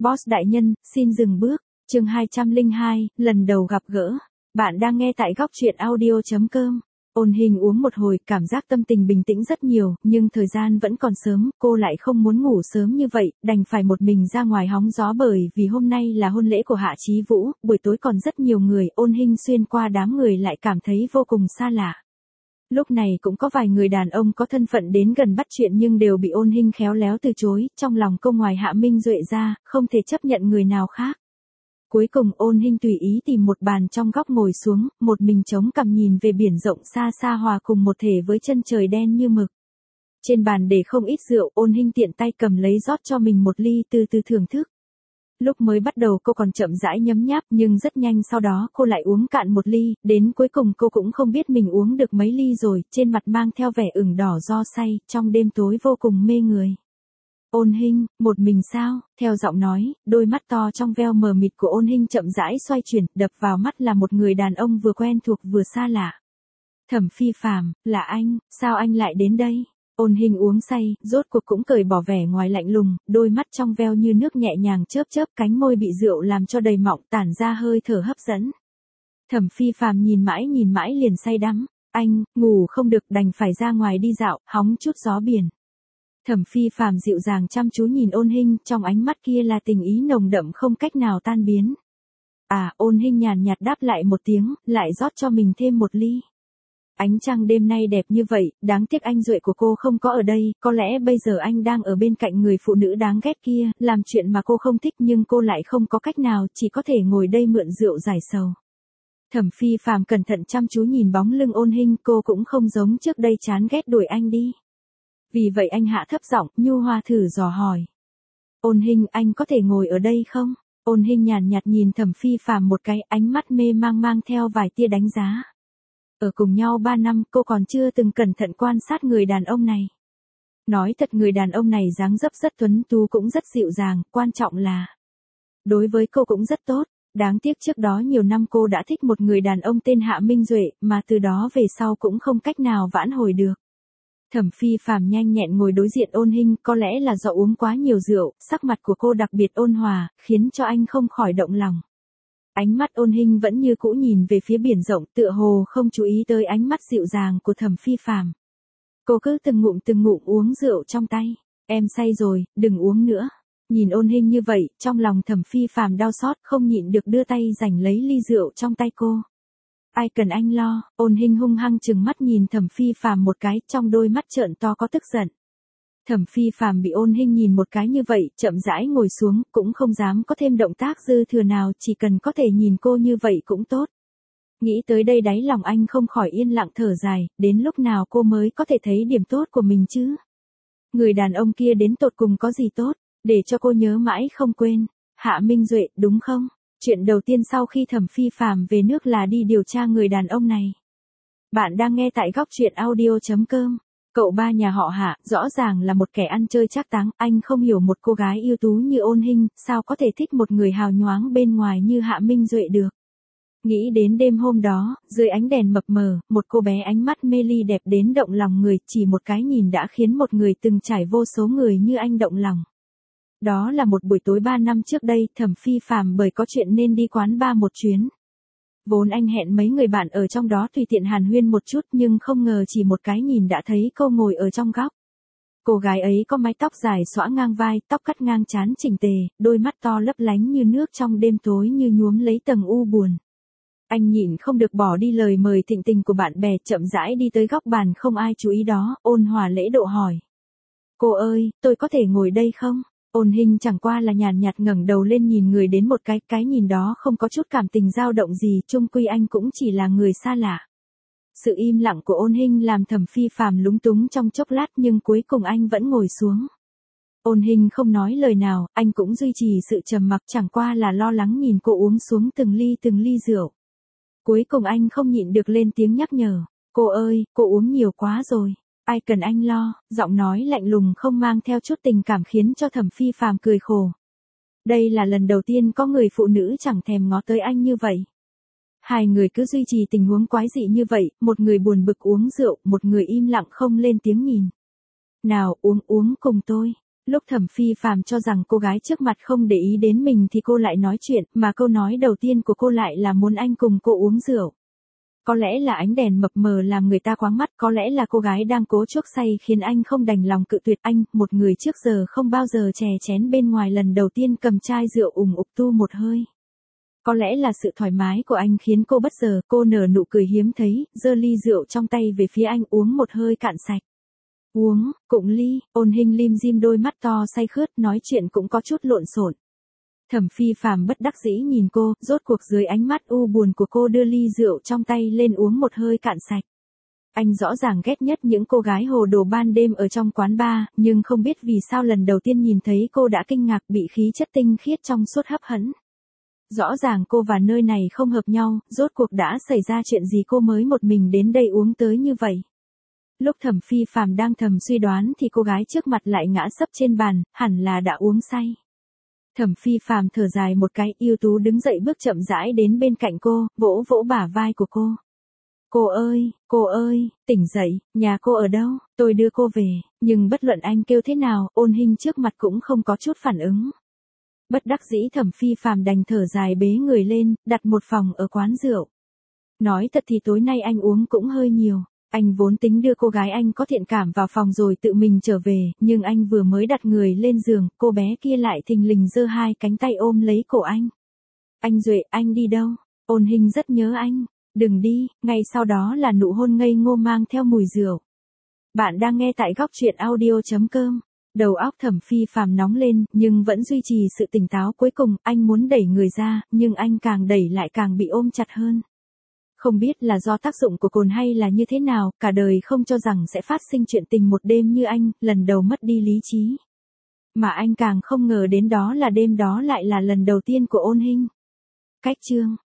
Boss đại nhân, xin dừng bước. Chương 202, lần đầu gặp gỡ. Bạn đang nghe tại góc truyện audio.com. Ôn Hình uống một hồi, cảm giác tâm tình bình tĩnh rất nhiều, nhưng thời gian vẫn còn sớm, cô lại không muốn ngủ sớm như vậy, đành phải một mình ra ngoài hóng gió bởi vì hôm nay là hôn lễ của Hạ Chí Vũ, buổi tối còn rất nhiều người, Ôn Hình xuyên qua đám người lại cảm thấy vô cùng xa lạ. Lúc này cũng có vài người đàn ông có thân phận đến gần bắt chuyện nhưng đều bị Ôn Hình khéo léo từ chối, trong lòng cô ngoài Hạ Minh Duệ ra, không thể chấp nhận người nào khác. Cuối cùng Ôn Hình tùy ý tìm một bàn trong góc ngồi xuống, một mình chống cằm nhìn về biển rộng xa xa hòa cùng một thể với chân trời đen như mực. Trên bàn để không ít rượu, Ôn Hình tiện tay cầm lấy rót cho mình một ly từ từ thưởng thức. Lúc mới bắt đầu cô còn chậm rãi nhấm nháp nhưng rất nhanh sau đó cô lại uống cạn một ly, đến cuối cùng cô cũng không biết mình uống được mấy ly rồi, trên mặt mang theo vẻ ửng đỏ do say, trong đêm tối vô cùng mê người. Ôn Hình, một mình sao? Theo giọng nói, đôi mắt to trong veo mờ mịt của Ôn Hình chậm rãi xoay chuyển, đập vào mắt là một người đàn ông vừa quen thuộc vừa xa lạ. Thẩm Phi Phàm, là anh, sao anh lại đến đây? Ôn Hình uống say, rốt cuộc cũng cởi bỏ vẻ ngoài lạnh lùng, đôi mắt trong veo như nước nhẹ nhàng chớp chớp, cánh môi bị rượu làm cho đầy mọng, tản ra hơi thở hấp dẫn. Thẩm Phi Phàm nhìn mãi liền say đắm, anh, ngủ không được đành phải ra ngoài đi dạo, hóng chút gió biển. Thẩm Phi Phàm dịu dàng chăm chú nhìn Ôn Hình, trong ánh mắt kia là tình ý nồng đậm không cách nào tan biến. Ôn Hình nhàn nhạt đáp lại một tiếng, lại rót cho mình thêm một ly. Ánh trăng đêm nay đẹp như vậy, đáng tiếc anh Duệ của cô không có ở đây, có lẽ bây giờ anh đang ở bên cạnh người phụ nữ đáng ghét kia, làm chuyện mà cô không thích nhưng cô lại không có cách nào, chỉ có thể ngồi đây mượn rượu giải sầu. Thẩm Phi Phàm cẩn thận chăm chú nhìn bóng lưng Ôn Hình, cô cũng không giống trước đây chán ghét đuổi anh đi. Vì vậy anh hạ thấp giọng, nhu hòa thử dò hỏi. Ôn Hình, anh có thể ngồi ở đây không? Ôn Hình nhàn nhạt nhìn Thẩm Phi Phàm một cái, ánh mắt mê mang theo vài tia đánh giá. Ở cùng nhau 3 năm, cô còn chưa từng cẩn thận quan sát người đàn ông này. Nói thật người đàn ông này dáng dấp rất tuấn tú cũng rất dịu dàng, quan trọng là đối với cô cũng rất tốt. Đáng tiếc trước đó nhiều năm cô đã thích một người đàn ông tên Hạ Minh Duệ, mà từ đó về sau cũng không cách nào vãn hồi được. Thẩm Phi Phàm nhanh nhẹn ngồi đối diện Ôn Hình, có lẽ là do uống quá nhiều rượu, sắc mặt của cô đặc biệt ôn hòa, khiến cho anh không khỏi động lòng. Ánh mắt Ôn Hình vẫn như cũ nhìn về phía biển rộng, tựa hồ không chú ý tới ánh mắt dịu dàng của Thẩm Phi Phàm. Cô cứ từng ngụm uống rượu trong tay. Em say rồi, đừng uống nữa. Nhìn Ôn Hình như vậy, trong lòng Thẩm Phi Phàm đau xót, không nhịn được đưa tay giành lấy ly rượu trong tay cô. Ai cần anh lo? Ôn Hình hung hăng chừng mắt nhìn Thẩm Phi Phàm một cái, trong đôi mắt trợn to có tức giận. Thẩm Phi Phàm bị Ôn Hình nhìn một cái như vậy, chậm rãi ngồi xuống, cũng không dám có thêm động tác dư thừa nào, chỉ cần có thể nhìn cô như vậy cũng tốt. Nghĩ tới đây đáy lòng anh không khỏi yên lặng thở dài, đến lúc nào cô mới có thể thấy điểm tốt của mình chứ? Người đàn ông kia đến tột cùng có gì tốt, để cho cô nhớ mãi không quên? Hạ Minh Duệ, đúng không? Chuyện đầu tiên sau khi Thẩm Phi Phàm về nước là đi điều tra người đàn ông này. Bạn đang nghe tại góc truyện audio.com. Cậu ba nhà họ Hạ, rõ ràng là một kẻ ăn chơi trác táng, anh không hiểu một cô gái ưu tú như Ôn Hình, sao có thể thích một người hào nhoáng bên ngoài như Hạ Minh Duệ được. Nghĩ đến đêm hôm đó, dưới ánh đèn mập mờ, một cô bé ánh mắt mê ly đẹp đến động lòng người, chỉ một cái nhìn đã khiến một người từng trải vô số người như anh động lòng. Đó là một buổi tối 3 năm trước đây, Thẩm Phi Phàm bởi có chuyện nên đi quán bar một chuyến. Vốn anh hẹn mấy người bạn ở trong đó tùy tiện hàn huyên một chút nhưng không ngờ chỉ một cái nhìn đã thấy cô ngồi ở trong góc. Cô gái ấy có mái tóc dài xõa ngang vai, tóc cắt ngang trán chỉnh tề, đôi mắt to lấp lánh như nước trong đêm tối như nhuốm lấy tầng u buồn. Anh nhịn không được bỏ đi lời mời thịnh tình của bạn bè, chậm rãi đi tới góc bàn không ai chú ý đó, ôn hòa lễ độ hỏi. Cô ơi, tôi có thể ngồi đây không? Ôn Hình chẳng qua là nhàn nhạt ngẩng đầu lên nhìn người đến một cái nhìn đó không có chút cảm tình dao động gì, chung quy anh cũng chỉ là người xa lạ. Sự im lặng của Ôn Hình làm Thẩm Phi Phàm lúng túng trong chốc lát nhưng cuối cùng anh vẫn ngồi xuống. Ôn Hình không nói lời nào, anh cũng duy trì sự trầm mặc, chẳng qua là lo lắng nhìn cô uống xuống từng ly rượu. Cuối cùng anh không nhịn được lên tiếng nhắc nhở. Cô ơi, cô uống nhiều quá rồi. Ai cần anh lo? Giọng nói lạnh lùng không mang theo chút tình cảm khiến cho Thẩm Phi Phàm cười khổ. Đây là lần đầu tiên có người phụ nữ chẳng thèm ngó tới anh như vậy. Hai người cứ duy trì tình huống quái dị như vậy, một người buồn bực uống rượu, một người im lặng không lên tiếng nhìn. Nào uống cùng tôi. Lúc Thẩm Phi Phàm cho rằng cô gái trước mặt không để ý đến mình thì cô lại nói chuyện, mà câu nói đầu tiên của cô lại là muốn anh cùng cô uống rượu. Có lẽ là ánh đèn mập mờ làm người ta khoáng mắt, có lẽ là cô gái đang cố chuốc say khiến anh không đành lòng cự tuyệt anh, một người trước giờ không bao giờ chè chén bên ngoài lần đầu tiên cầm chai rượu ủng ục tu một hơi. Có lẽ là sự thoải mái của anh khiến cô bất ngờ, cô nở nụ cười hiếm thấy, giơ ly rượu trong tay về phía anh uống một hơi cạn sạch. Uống, cụng ly, Ôn Hinh lim dim đôi mắt to say khướt, nói chuyện cũng có chút lộn xộn. Thẩm Phi Phàm bất đắc dĩ nhìn cô, rốt cuộc dưới ánh mắt u buồn của cô đưa ly rượu trong tay lên uống một hơi cạn sạch. Anh rõ ràng ghét nhất những cô gái hồ đồ ban đêm ở trong quán bar, nhưng không biết vì sao lần đầu tiên nhìn thấy cô đã kinh ngạc, bị khí chất tinh khiết trong suốt hấp dẫn. Rõ ràng cô và nơi này không hợp nhau, rốt cuộc đã xảy ra chuyện gì cô mới một mình đến đây uống tới như vậy. Lúc Thẩm Phi Phàm đang thầm suy đoán thì cô gái trước mặt lại ngã sấp trên bàn, hẳn là đã uống say. Thẩm Phi Phàm thở dài một cái, ưu tú đứng dậy bước chậm rãi đến bên cạnh cô, vỗ vỗ bả vai của cô. Cô ơi, tỉnh dậy, nhà cô ở đâu, tôi đưa cô về, nhưng bất luận anh kêu thế nào, Ôn Hinh trước mặt cũng không có chút phản ứng. Bất đắc dĩ Thẩm Phi Phàm đành thở dài bế người lên, đặt một phòng ở quán rượu. Nói thật thì tối nay anh uống cũng hơi nhiều. Anh vốn tính đưa cô gái anh có thiện cảm vào phòng rồi tự mình trở về, nhưng anh vừa mới đặt người lên giường, cô bé kia lại thình lình giơ hai cánh tay ôm lấy cổ anh. Anh Duệ, anh đi đâu? Ôn Hinh rất nhớ anh. Đừng đi, ngay sau đó là nụ hôn ngây ngô mang theo mùi rượu. Bạn đang nghe tại góc truyện audio.com. Đầu óc Thẩm Phi Phàm nóng lên, nhưng vẫn duy trì sự tỉnh táo, cuối cùng, anh muốn đẩy người ra, nhưng anh càng đẩy lại càng bị ôm chặt hơn. Không biết là do tác dụng của cồn hay là như thế nào, cả đời không cho rằng sẽ phát sinh chuyện tình một đêm như anh, lần đầu mất đi lý trí. Mà anh càng không ngờ đến đó là đêm đó lại là lần đầu tiên của Ôn Hinh. Cách chương